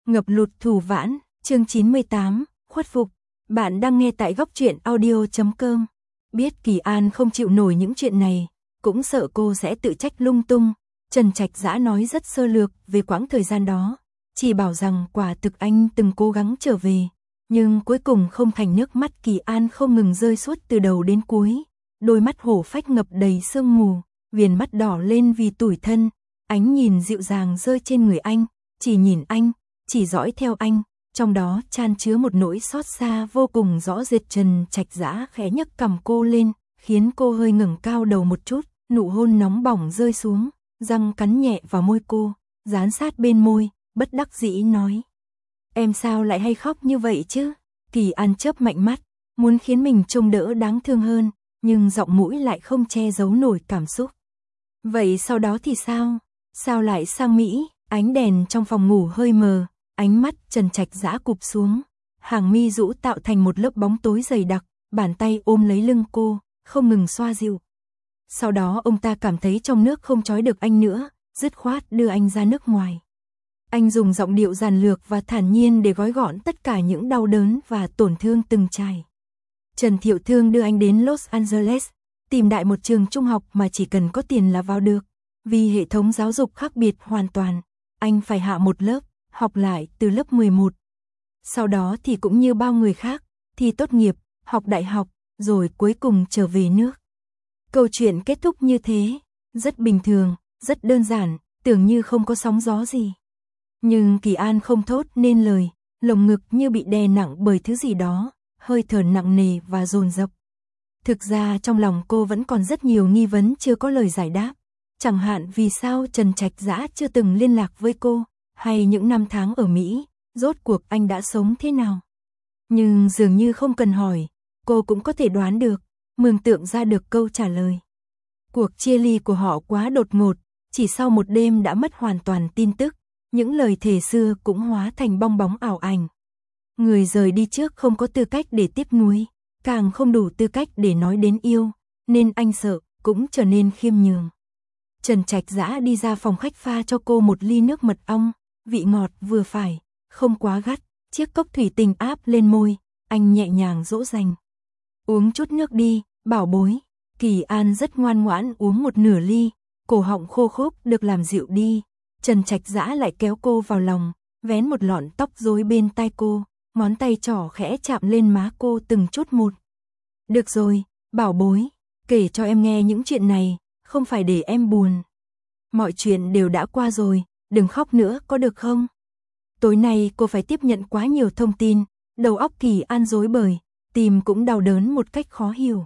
Ngập lụt Thù Vãn, chương 98, khuất phục. Bạn đang nghe tại góc truyện audio.com. Biết Kỳ An không chịu nổi những chuyện này, cũng sợ cô sẽ tự trách lung tung. Trần Trạch Dã nói rất sơ lược về quãng thời gian đó, chỉ bảo rằng quả thực anh từng cố gắng trở về, nhưng cuối cùng không thành. Nước mắt Kỳ An không ngừng rơi suốt từ đầu đến cuối, đôi mắt hổ phách ngập đầy sương mù, viền mắt đỏ lên vì tủi thân, ánh nhìn dịu dàng rơi trên người anh, chỉ nhìn anh, chỉ dõi theo anh, trong đó chan chứa một nỗi xót xa vô cùng rõ rệt. Trần Trạch Dã khẽ nhấc cằm cô lên, khiến cô hơi ngẩng cao đầu một chút, nụ hôn nóng bỏng rơi xuống, răng cắn nhẹ vào môi cô, dán sát bên môi, bất đắc dĩ nói: "Em sao lại hay khóc như vậy chứ?" Kỳ An chớp mạnh mắt, muốn khiến mình trông đỡ đáng thương hơn, nhưng giọng mũi lại không che giấu nổi cảm xúc. "Vậy sau đó thì sao? Sao lại sang Mỹ?" Ánh đèn trong phòng ngủ hơi mờ, ánh mắt Trần Trạch Dã cụp xuống, hàng mi rũ tạo thành một lớp bóng tối dày đặc, bàn tay ôm lấy lưng cô, không ngừng xoa dịu. Sau đó ông ta cảm thấy trong nước không trói được anh nữa, dứt khoát đưa anh ra nước ngoài. Anh dùng giọng điệu giản lược và thản nhiên để gói gọn tất cả những đau đớn và tổn thương từng trải. Trần Thiệu Thương đưa anh đến Los Angeles, tìm đại một trường trung học mà chỉ cần có tiền là vào được. Vì hệ thống giáo dục khác biệt hoàn toàn, anh phải hạ một lớp, học lại từ lớp 11. Sau đó thì cũng như bao người khác, thi tốt nghiệp, học đại học, rồi cuối cùng trở về nước. Câu chuyện kết thúc như thế, rất bình thường, rất đơn giản, tưởng như không có sóng gió gì. Nhưng Kỳ An không thốt nên lời, lồng ngực như bị đè nặng bởi thứ gì đó, hơi thở nặng nề và dồn dập. Thực ra trong lòng cô vẫn còn rất nhiều nghi vấn chưa có lời giải đáp. Chẳng hạn vì sao Trần Trạch Dã chưa từng liên lạc với cô, hay những năm tháng ở Mỹ, rốt cuộc anh đã sống thế nào. Nhưng dường như không cần hỏi, cô cũng có thể đoán được, mường tượng ra được câu trả lời. Cuộc chia ly của họ quá đột ngột, chỉ sau một đêm đã mất hoàn toàn tin tức, những lời thề xưa cũng hóa thành bong bóng ảo ảnh. Người rời đi trước không có tư cách để tiếp nối, càng không đủ tư cách để nói đến yêu, nên anh sợ, cũng trở nên khiêm nhường. Trần Trạch Dã đi ra phòng khách pha cho cô một ly nước mật ong, vị ngọt vừa phải, không quá gắt, chiếc cốc thủy tinh áp lên môi, anh nhẹ nhàng dỗ dành. "Uống chút nước đi, bảo bối." Kỳ An rất ngoan ngoãn uống một nửa ly, cổ họng khô khốc được làm dịu đi. Trần Trạch Dã lại kéo cô vào lòng, vén một lọn tóc rối bên tai cô, ngón tay trỏ khẽ chạm lên má cô từng chút một. "Được rồi, bảo bối, kể cho em nghe những chuyện này, không phải để em buồn. Mọi chuyện đều đã qua rồi, đừng khóc nữa có được không?" Tối nay cô phải tiếp nhận quá nhiều thông tin, đầu óc Kỳ An rối bời, tim cũng đau đớn một cách khó hiểu.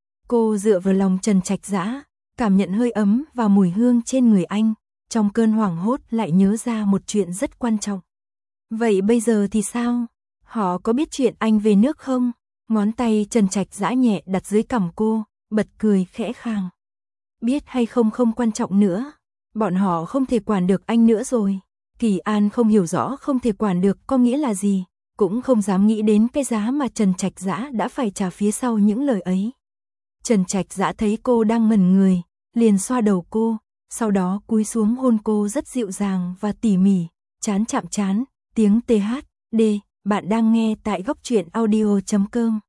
Cô dựa vào lòng Trần Trạch Dã, cảm nhận hơi ấm và mùi hương trên người anh, trong cơn hoảng hốt lại nhớ ra một chuyện rất quan trọng. "Vậy bây giờ thì sao? Họ có biết chuyện anh về nước không?" Ngón tay Trần Trạch Dã nhẹ đặt dưới cằm cô, bật cười khẽ khàng. "Biết hay không không quan trọng nữa, bọn họ không thể quản được anh nữa rồi." Kỳ An không hiểu rõ không thể quản được có nghĩa là gì, cũng không dám nghĩ đến cái giá mà Trần Trạch Dã đã phải trả phía sau những lời ấy. Trần Trạch Dã thấy cô đang ngẩn người, liền xoa đầu cô, sau đó cúi xuống hôn cô rất dịu dàng và tỉ mỉ, trán chạm trán, tiếng THD, bạn đang nghe tại góc truyện audio.com.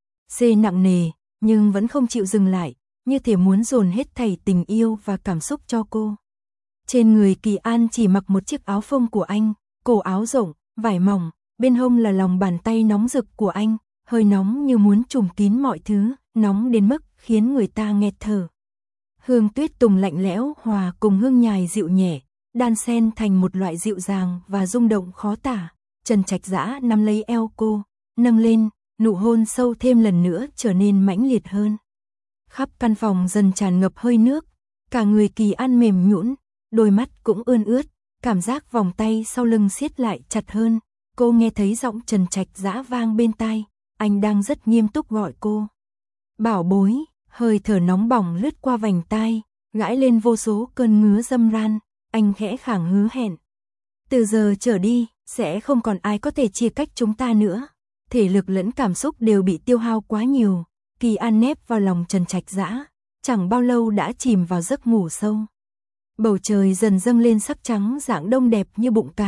C nặng nề, nhưng vẫn không chịu dừng lại, như thể muốn dồn hết thảy tình yêu và cảm xúc cho cô. Trên người Kỳ An chỉ mặc một chiếc áo phông của anh, cổ áo rộng, vải mỏng, bên hông là lòng bàn tay nóng rực của anh, hơi nóng như muốn trùm kín mọi thứ, nóng đến mức khiến người ta nghẹt thở. Hương tuyết tùng lạnh lẽo hòa cùng hương nhài dịu nhẹ, đan xen thành một loại dịu dàng và rung động khó tả. Trần Trạch Dã nắm lấy eo cô, nâng lên, nụ hôn sâu thêm lần nữa trở nên mãnh liệt hơn. Khắp căn phòng dần tràn ngập hơi nước, cả người Kỳ An mềm nhũn, đôi mắt cũng ươn ướt, cảm giác vòng tay sau lưng siết lại chặt hơn. Cô nghe thấy giọng Trần Trạch Dã vang bên tai, anh đang rất nghiêm túc gọi cô. "Bảo bối." Hơi thở nóng bỏng lướt qua vành tai, gãi lên vô số cơn ngứa dâm ran, anh khẽ khàng hứa hẹn. "Từ giờ trở đi, sẽ không còn ai có thể chia cách chúng ta nữa." Thể lực lẫn cảm xúc đều bị tiêu hao quá nhiều, Kỳ An nép vào lòng Trần Trạch Dã, chẳng bao lâu đã chìm vào giấc ngủ sâu. Bầu trời dần dâng lên sắc trắng rạng đông đẹp như bụng cá,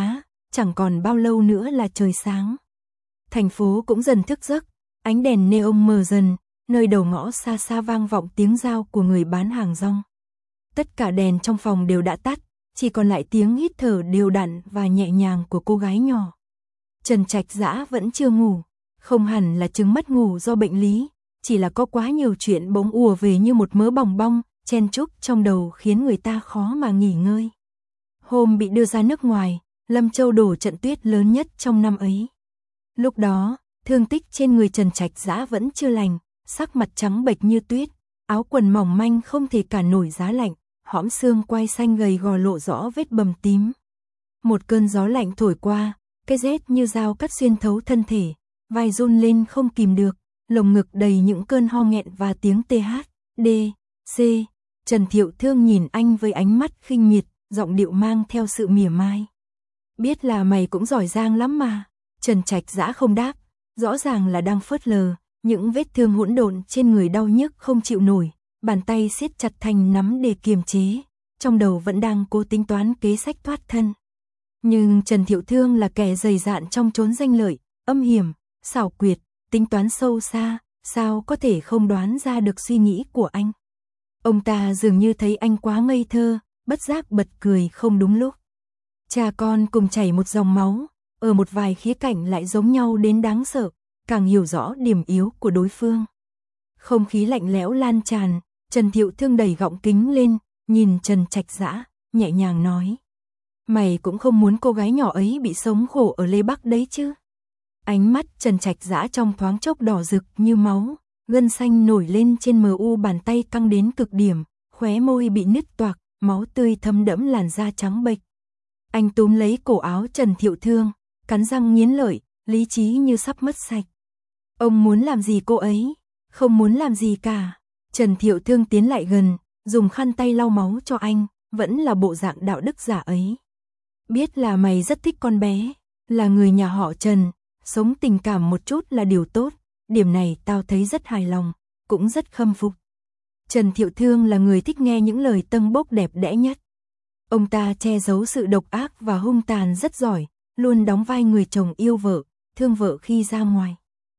chẳng còn bao lâu nữa là trời sáng. Thành phố cũng dần thức giấc, ánh đèn neon mờ dần, nơi đầu ngõ xa xa vang vọng tiếng rao của người bán hàng rong. Tất cả đèn trong phòng đều đã tắt, chỉ còn lại tiếng hít thở đều đặn và nhẹ nhàng của cô gái nhỏ. Trần Trạch Dã vẫn chưa ngủ, không hẳn là chứng mất ngủ do bệnh lý, chỉ là có quá nhiều chuyện bỗng ùa về như một mớ bòng bong, chen chúc trong đầu khiến người ta khó mà nghỉ ngơi. Hôm bị đưa ra nước ngoài, Lâm Châu đổ trận tuyết lớn nhất trong năm ấy. Lúc đó, thương tích trên người Trần Trạch Dã vẫn chưa lành, sắc mặt trắng bệch như tuyết, áo quần mỏng manh không thể cản nổi giá lạnh, hõm xương quai xanh gầy gò lộ rõ vết bầm tím. Một cơn gió lạnh thổi qua, cái rét như dao cắt xuyên thấu thân thể, vai run lên không kìm được, lồng ngực đầy những cơn ho nghẹn và tiếng TH, D, C. Trần Thiệu Thương nhìn anh với ánh mắt khinh miệt, giọng điệu mang theo sự mỉa mai. Biết là mày cũng giỏi giang lắm mà. Trần Trạch Dã không đáp, rõ ràng là đang phớt lờ, những vết thương hỗn độn trên người đau nhức không chịu nổi, bàn tay siết chặt thành nắm để kiềm chế, trong đầu vẫn đang cố tính toán kế sách thoát thân. Nhưng Trần Thiệu Thương là kẻ dày dạn trong chốn danh lợi, âm hiểm, xảo quyệt, tính toán sâu xa, sao có thể không đoán ra được suy nghĩ của anh. Ông ta dường như thấy anh quá ngây thơ, bất giác bật cười không đúng lúc. Cha con cùng chảy một dòng máu, ở một vài khía cạnh lại giống nhau đến đáng sợ, càng hiểu rõ điểm yếu của đối phương. Không khí lạnh lẽo lan tràn, Trần Thiệu Thương đẩy gọng kính lên, nhìn Trần Trạch Dã, nhẹ nhàng nói. Mày cũng không muốn cô gái nhỏ ấy bị sống khổ ở Lê Bắc đấy chứ? Ánh mắt Trần Trạch Dã trong thoáng chốc đỏ rực như máu, gân xanh nổi lên trên mờ u, bàn tay căng đến cực điểm, khóe môi bị nứt toạc, máu tươi thấm đẫm làn da trắng bệch. Anh túm lấy cổ áo Trần Thiệu Thương, cắn răng nghiến lợi, lý trí như sắp mất sạch. Ông muốn làm gì cô ấy? Không muốn làm gì cả. Trần Thiệu Thương tiến lại gần, dùng khăn tay lau máu cho anh, vẫn là bộ dạng đạo đức giả ấy. Biết là mày rất thích con bé, là người nhà họ Trần, sống tình cảm một chút là điều tốt, điểm này tao thấy rất hài lòng, cũng rất khâm phục. Trần Thiệu Thương là người thích nghe những lời tâng bốc đẹp đẽ nhất. Ông ta che giấu sự độc ác và hung tàn rất giỏi, luôn đóng vai người chồng yêu vợ, thương vợ khi ra ngoài.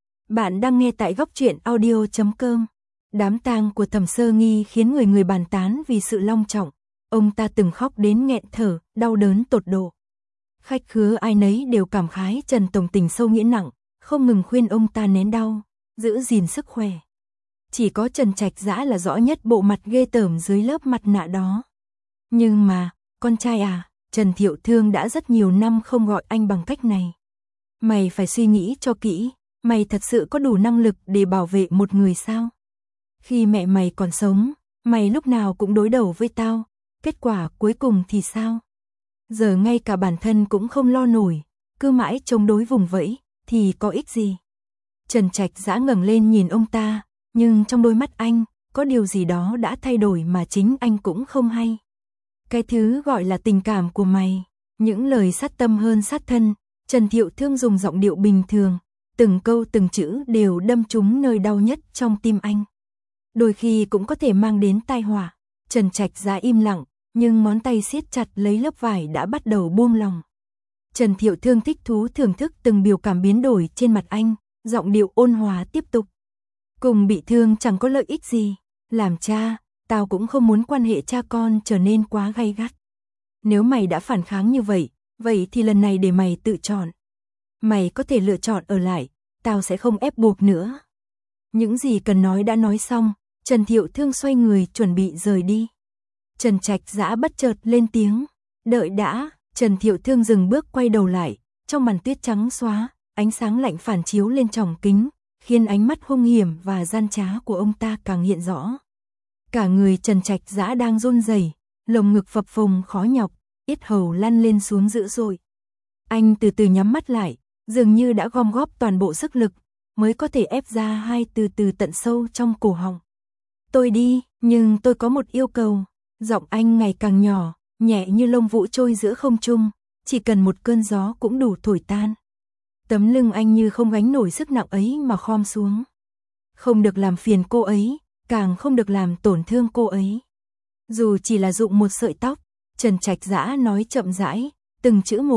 Bạn đang nghe tại Góc Truyện Audio.com. Đám tang của Thẩm Sơ Nghi khiến người bàn tán vì sự long trọng. Ông ta từng khóc đến nghẹn thở, đau đớn tột độ. Khách khứa ai nấy đều cảm khái Trần tổng tình sâu nghĩa nặng, không ngừng khuyên ông ta nén đau, giữ gìn sức khỏe. Chỉ có Trần Trạch Dã là rõ nhất bộ mặt ghê tởm dưới lớp mặt nạ đó. Nhưng mà, con trai à, Trần Thiệu Thương đã rất nhiều năm không gọi anh bằng cách này. Mày phải suy nghĩ cho kỹ, mày thật sự có đủ năng lực để bảo vệ một người sao? Khi mẹ mày còn sống, mày lúc nào cũng đối đầu với tao, kết quả cuối cùng thì sao? Giờ ngay cả bản thân cũng không lo nổi, cứ mãi chống đối vùng vẫy, thì có ích gì? Trần Trạch Dã ngẩng lên nhìn ông ta, nhưng trong đôi mắt anh, có điều gì đó đã thay đổi mà chính anh cũng không hay. Cái thứ gọi là tình cảm của mày, những lời sát tâm hơn sát thân, Trần Thiệu Thương dùng giọng điệu bình thường, từng câu từng chữ đều đâm trúng nơi đau nhất trong tim anh. Đôi khi cũng có thể mang đến tai họa. Trần Trạch Dã im lặng, nhưng ngón tay siết chặt lấy lớp vải đã bắt đầu buông lòng. Trần Thiệu Thương thích thú thưởng thức từng biểu cảm biến đổi trên mặt anh, giọng điệu ôn hòa tiếp tục. Cùng bị thương chẳng có lợi ích gì, làm cha, tao cũng không muốn quan hệ cha con trở nên quá gay gắt. Nếu mày đã phản kháng như vậy, vậy thì lần này để mày tự chọn. Mày có thể lựa chọn ở lại, tao sẽ không ép buộc nữa. Những gì cần nói đã nói xong, Trần Thiệu Thương xoay người chuẩn bị rời đi. Trần Trạch Dã bất chợt lên tiếng, đợi đã. Trần Thiệu Thương dừng bước quay đầu lại, trong màn tuyết trắng xóa, ánh sáng lạnh phản chiếu lên tròng kính, khiến ánh mắt hung hiểm và gian trá của ông ta càng hiện rõ. Cả người Trần Trạch Dã đang run rẩy, lồng ngực phập phồng khó nhọc, yết hầu lăn lên xuống dữ dội. Anh từ từ nhắm mắt lại, dường như đã gom góp toàn bộ sức lực, mới có thể ép ra hai từ từ tận sâu trong cổ họng. Tôi đi, nhưng tôi có một yêu cầu. Giọng anh ngày càng nhỏ, nhẹ như lông vũ trôi giữa không trung, chỉ cần một cơn gió cũng đủ thổi tan. Tấm lưng anh như không gánh nổi sức nặng ấy mà khom xuống. Không được làm phiền cô ấy, càng không được làm tổn thương cô ấy. Dù chỉ là rụng một sợi tóc, Trần Trạch Dã nói chậm rãi, từng chữ một,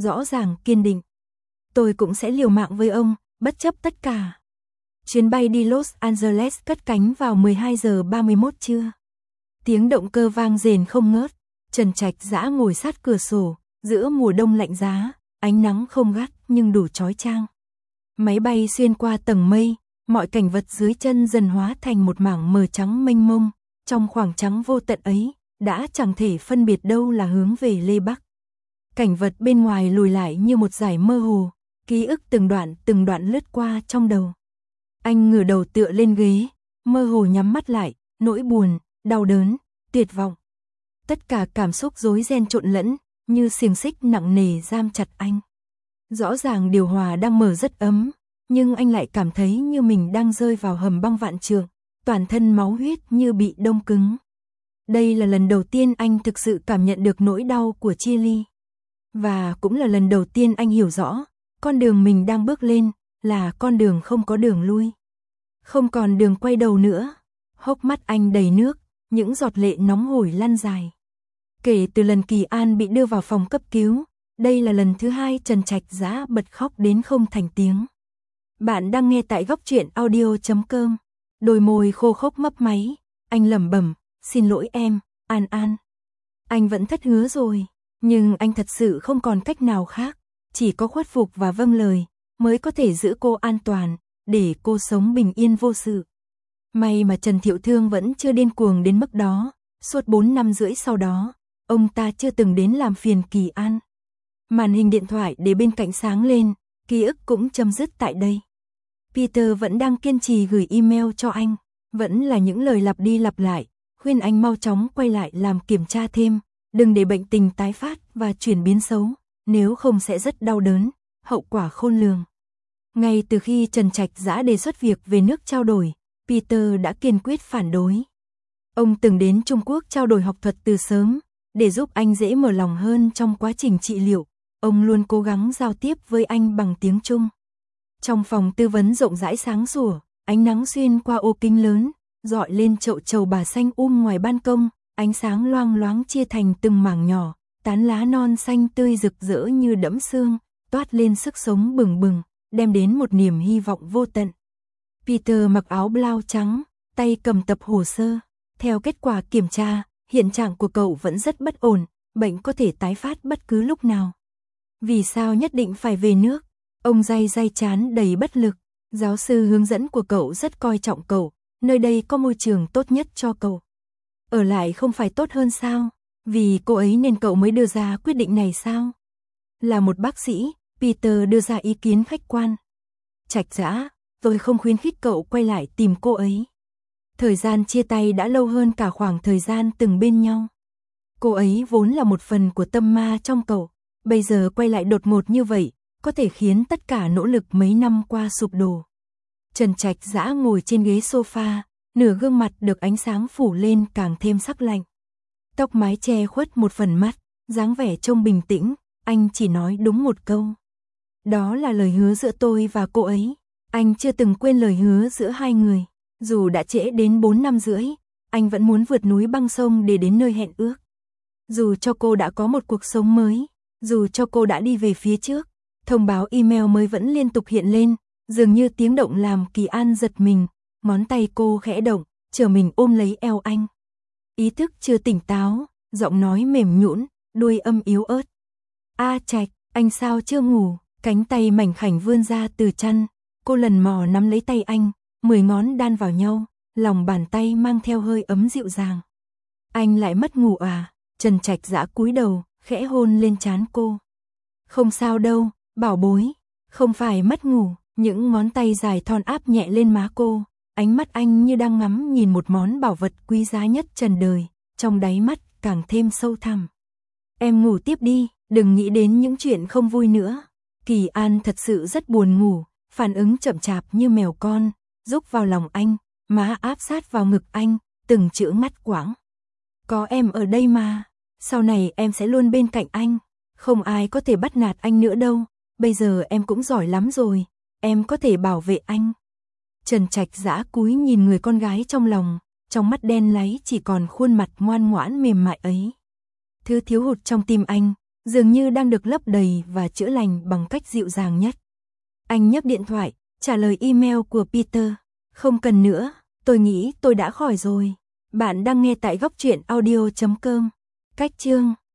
rõ ràng kiên định. Tôi cũng sẽ liều mạng với ông, bất chấp tất cả. Chuyến bay đi Los Angeles cất cánh vào 12 giờ 31 trưa. Tiếng động cơ vang rền không ngớt, Trần Trạch Dã ngồi sát cửa sổ, giữa mùa đông lạnh giá, ánh nắng không gắt nhưng đủ chói chang. Máy bay xuyên qua tầng mây, mọi cảnh vật dưới chân dần hóa thành một mảng mờ trắng mênh mông, trong khoảng trắng vô tận ấy, đã chẳng thể phân biệt đâu là hướng về Lê Bắc. Cảnh vật bên ngoài lùi lại như một dải mơ hồ, ký ức từng đoạn lướt qua trong đầu. Anh ngửa đầu tựa lên ghế, mơ hồ nhắm mắt lại, nỗi buồn, đau đớn, tuyệt vọng. Tất cả cảm xúc rối ren trộn lẫn, như xiềng xích nặng nề giam chặt anh. Rõ ràng điều hòa đang mở rất ấm, nhưng anh lại cảm thấy như mình đang rơi vào hầm băng vạn trượng, toàn thân máu huyết như bị đông cứng. Đây là lần đầu tiên anh thực sự cảm nhận được nỗi đau của chia ly. Và cũng là lần đầu tiên anh hiểu rõ, con đường mình đang bước lên là con đường không có đường lui. Không còn đường quay đầu nữa. Hốc mắt anh đầy nước, những giọt lệ nóng hổi lăn dài. Kể từ lần Kỳ An bị đưa vào phòng cấp cứu, đây là lần thứ hai Trần Trạch Dã bật khóc đến không thành tiếng. Bạn đang nghe tại Góc Truyện Audio.com. Đôi môi khô khốc mấp máy, anh lẩm bẩm, xin lỗi em, An An. Anh vẫn thất hứa rồi, nhưng anh thật sự không còn cách nào khác, chỉ có khuất phục và vâng lời, mới có thể giữ cô an toàn, để cô sống bình yên vô sự. May mà Trần Thiệu Thương vẫn chưa điên cuồng đến mức đó, suốt 4 năm rưỡi sau đó, ông ta chưa từng đến làm phiền Kỳ An. Màn hình điện thoại để bên cạnh sáng lên, ký ức cũng chấm dứt tại đây. Peter vẫn đang kiên trì gửi email cho anh, vẫn là những lời lặp đi lặp lại, khuyên anh mau chóng quay lại làm kiểm tra thêm, đừng để bệnh tình tái phát và chuyển biến xấu, nếu không sẽ rất đau đớn, hậu quả khôn lường. Ngay từ khi Trần Trạch Dã đề xuất việc về nước trao đổi, Peter đã kiên quyết phản đối. Ông từng đến Trung Quốc trao đổi học thuật từ sớm, để giúp anh dễ mở lòng hơn trong quá trình trị liệu, ông luôn cố gắng giao tiếp với anh bằng tiếng Trung. Trong phòng tư vấn rộng rãi sáng sủa, ánh nắng xuyên qua ô kính lớn, rọi lên chậu trầu bà xanh ngoài ban công, ánh sáng loang loáng chia thành từng mảng nhỏ, tán lá non xanh tươi rực rỡ như đẫm sương, toát lên sức sống bừng bừng, đem đến một niềm hy vọng vô tận. Peter mặc áo blau trắng, tay cầm tập hồ sơ. Theo kết quả kiểm tra, hiện trạng của cậu vẫn rất bất ổn, bệnh có thể tái phát bất cứ lúc nào. Vì sao nhất định phải về nước? Ông day trán đầy bất lực. Giáo sư hướng dẫn của cậu rất coi trọng cậu, nơi đây có môi trường tốt nhất cho cậu. Ở lại không phải tốt hơn sao? Vì cô ấy nên cậu mới đưa ra quyết định này sao? Là một bác sĩ, Peter đưa ra ý kiến khách quan. Trạch Dã, tôi không khuyến khích cậu quay lại tìm cô ấy. Thời gian chia tay đã lâu hơn cả khoảng thời gian từng bên nhau. Cô ấy vốn là một phần của tâm ma trong cậu, bây giờ quay lại đột ngột như vậy, có thể khiến tất cả nỗ lực mấy năm qua sụp đổ. Trần Trạch Dã ngồi trên ghế sofa, nửa gương mặt được ánh sáng phủ lên càng thêm sắc lạnh. Tóc mái che khuất một phần mắt, dáng vẻ trông bình tĩnh, anh chỉ nói đúng một câu. Đó là lời hứa giữa tôi và cô ấy. Anh chưa từng quên lời hứa giữa hai người. Dù đã trễ đến 4 năm rưỡi, anh vẫn muốn vượt núi băng sông để đến nơi hẹn ước. Dù cho cô đã có một cuộc sống mới, dù cho cô đã đi về phía trước, thông báo email mới vẫn liên tục hiện lên, dường như tiếng động làm Kỳ An giật mình, ngón tay cô khẽ động, chờ mình ôm lấy eo anh. Ý thức chưa tỉnh táo, giọng nói mềm nhũn, đuôi âm yếu ớt. A Trạch, anh sao chưa ngủ? Cánh tay mảnh khảnh vươn ra từ chăn, cô lần mò nắm lấy tay anh, 10 ngón đan vào nhau, lòng bàn tay mang theo hơi ấm dịu dàng. Anh lại mất ngủ à? Trần Trạch Dã cúi đầu, khẽ hôn lên trán cô. Không sao đâu, bảo bối, không phải mất ngủ. Những ngón tay dài thon áp nhẹ lên má cô, ánh mắt anh như đang ngắm nhìn một món bảo vật quý giá nhất trần đời, trong đáy mắt càng thêm sâu thẳm. Em ngủ tiếp đi, đừng nghĩ đến những chuyện không vui nữa. Kỳ An thật sự rất buồn ngủ, phản ứng chậm chạp như mèo con, rúc vào lòng anh, má áp sát vào ngực anh, từng chữ ngắt quãng. Có em ở đây mà, sau này em sẽ luôn bên cạnh anh, không ai có thể bắt nạt anh nữa đâu, bây giờ em cũng giỏi lắm rồi, em có thể bảo vệ anh. Trần Trạch Dã cúi nhìn người con gái trong lòng, trong mắt đen láy chỉ còn khuôn mặt ngoan ngoãn mềm mại ấy. Thứ thiếu hụt trong tim anh, dường như đang được lấp đầy và chữa lành bằng cách dịu dàng nhất. Anh nhấc điện thoại, trả lời email của Peter. Không cần nữa, tôi nghĩ tôi đã khỏi rồi. Bạn đang nghe tại góc truyện audio.com. Cách chương